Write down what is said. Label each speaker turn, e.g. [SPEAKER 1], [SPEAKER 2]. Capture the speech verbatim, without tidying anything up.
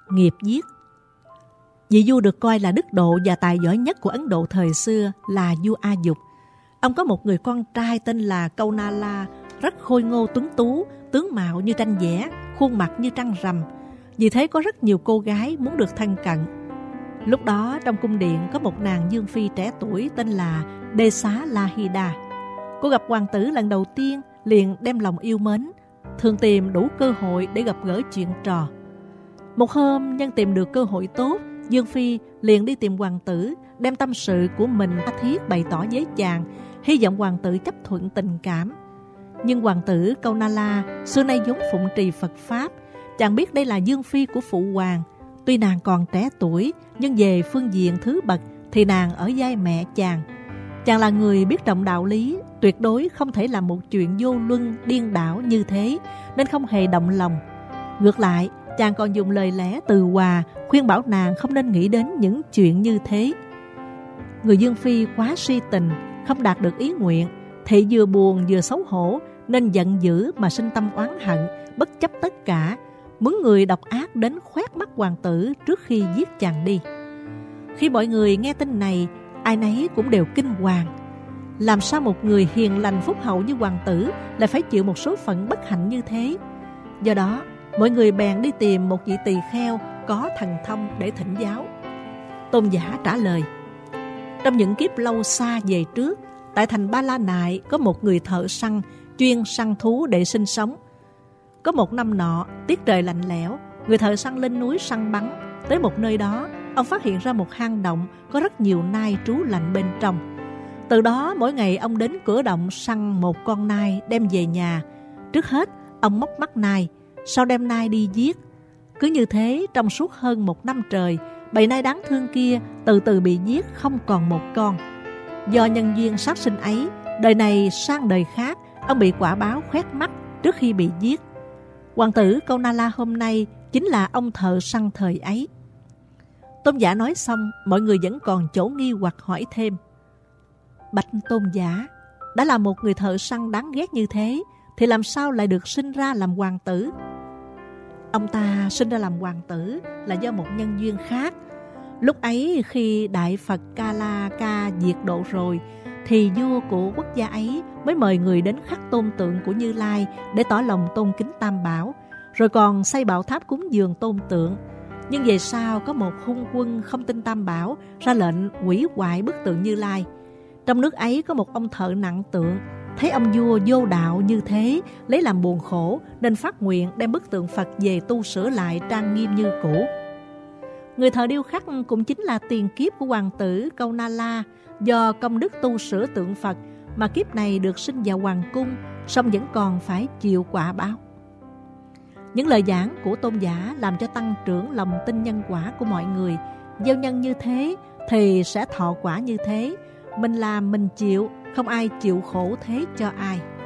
[SPEAKER 1] nghiệp giết. Vị vua được coi là đức độ và tài giỏi nhất của Ấn Độ thời xưa là vua A Dục. Ông có một người con trai tên là Kaunala, rất khôi ngô tuấn tú, tướng mạo như tranh vẽ, khuôn mặt như trăng rằm. Vì thế có rất nhiều cô gái muốn được thân cận. Lúc đó trong cung điện có một nàng dương phi trẻ tuổi tên là Desa Lahida. Cô gặp hoàng tử lần đầu tiên liền đem lòng yêu mến, thường tìm đủ cơ hội để gặp gỡ chuyện trò. Một hôm nhân tìm được cơ hội tốt, Dương Phi liền đi tìm hoàng tử, đem tâm sự của mình tha thiết bày tỏ với chàng, hy vọng hoàng tử chấp thuận tình cảm. Nhưng hoàng tử Kaunala xưa nay vốn phụng trì Phật Pháp, chàng biết đây là Dương Phi của phụ hoàng. Tuy nàng còn trẻ tuổi, nhưng về phương diện thứ bậc thì nàng ở vai mẹ chàng. Chàng là người biết trọng đạo lý, tuyệt đối không thể làm một chuyện vô luân điên đảo như thế, nên không hề động lòng. Ngược lại, chàng còn dùng lời lẽ từ hòa khuyên bảo nàng không nên nghĩ đến những chuyện như thế. Người Dương Phi quá si tình, không đạt được ý nguyện, thì vừa buồn vừa xấu hổ, nên giận dữ mà sinh tâm oán hận, bất chấp tất cả, muốn người độc ác đến khoét mắt hoàng tử trước khi giết chàng đi. Khi mọi người nghe tin này, ai nấy cũng đều kinh hoàng. Làm sao một người hiền lành phúc hậu như hoàng tử lại phải chịu một số phận bất hạnh như thế? Do đó, mọi người bèn đi tìm một vị tỳ kheo có thần thông để thỉnh giáo. Tôn giả trả lời: trong những kiếp lâu xa về trước, tại thành Ba La Nại có một người thợ săn chuyên săn thú để sinh sống. Có một năm nọ, tiết trời lạnh lẽo, người thợ săn lên núi săn bắn. Tới một nơi đó, ông phát hiện ra một hang động có rất nhiều nai trú lạnh bên trong. Từ đó mỗi ngày ông đến cửa động săn một con nai đem về nhà. Trước hết, ông móc mắt nai, sau đem nai đi giết. Cứ như thế trong suốt hơn một năm trời, bầy nai đáng thương kia từ từ bị giết không còn một con. Do nhân duyên sát sinh ấy, đời này sang đời khác, ông bị quả báo khoét mắt trước khi bị giết. Hoàng tử Kaunala hôm nay chính là ông thợ săn thời ấy. Tôn giả nói xong, mọi người vẫn còn chỗ nghi hoặc hỏi thêm: bạch tôn giả, đã là một người thợ săn đáng ghét như thế, thì làm sao lại được sinh ra làm hoàng tử? Ông ta sinh ra làm hoàng tử là do một nhân duyên khác. Lúc ấy khi Đại Phật Kala Ka diệt độ rồi, thì vua của quốc gia ấy mới mời người đến khắc tôn tượng của Như Lai để tỏ lòng tôn kính Tam Bảo, rồi còn xây bảo tháp cúng dường tôn tượng. Nhưng về sau có một hung quân không tin Tam Bảo ra lệnh hủy hoại bức tượng Như Lai. Trong nước ấy có một ông thợ nặng tượng, thấy ông vua vô đạo như thế, lấy làm buồn khổ, nên phát nguyện đem bức tượng Phật về tu sửa lại trang nghiêm như cũ. Người thợ điêu khắc cũng chính là tiền kiếp của hoàng tử Kaunala. Do công đức tu sửa tượng Phật mà kiếp này được sinh vào hoàng cung, song vẫn còn phải chịu quả báo. Những lời giảng của tôn giả làm cho tăng trưởng lòng tin nhân quả của mọi người. Gieo nhân như thế thì sẽ thọ quả như thế. Mình làm mình chịu, không ai chịu khổ thế cho ai.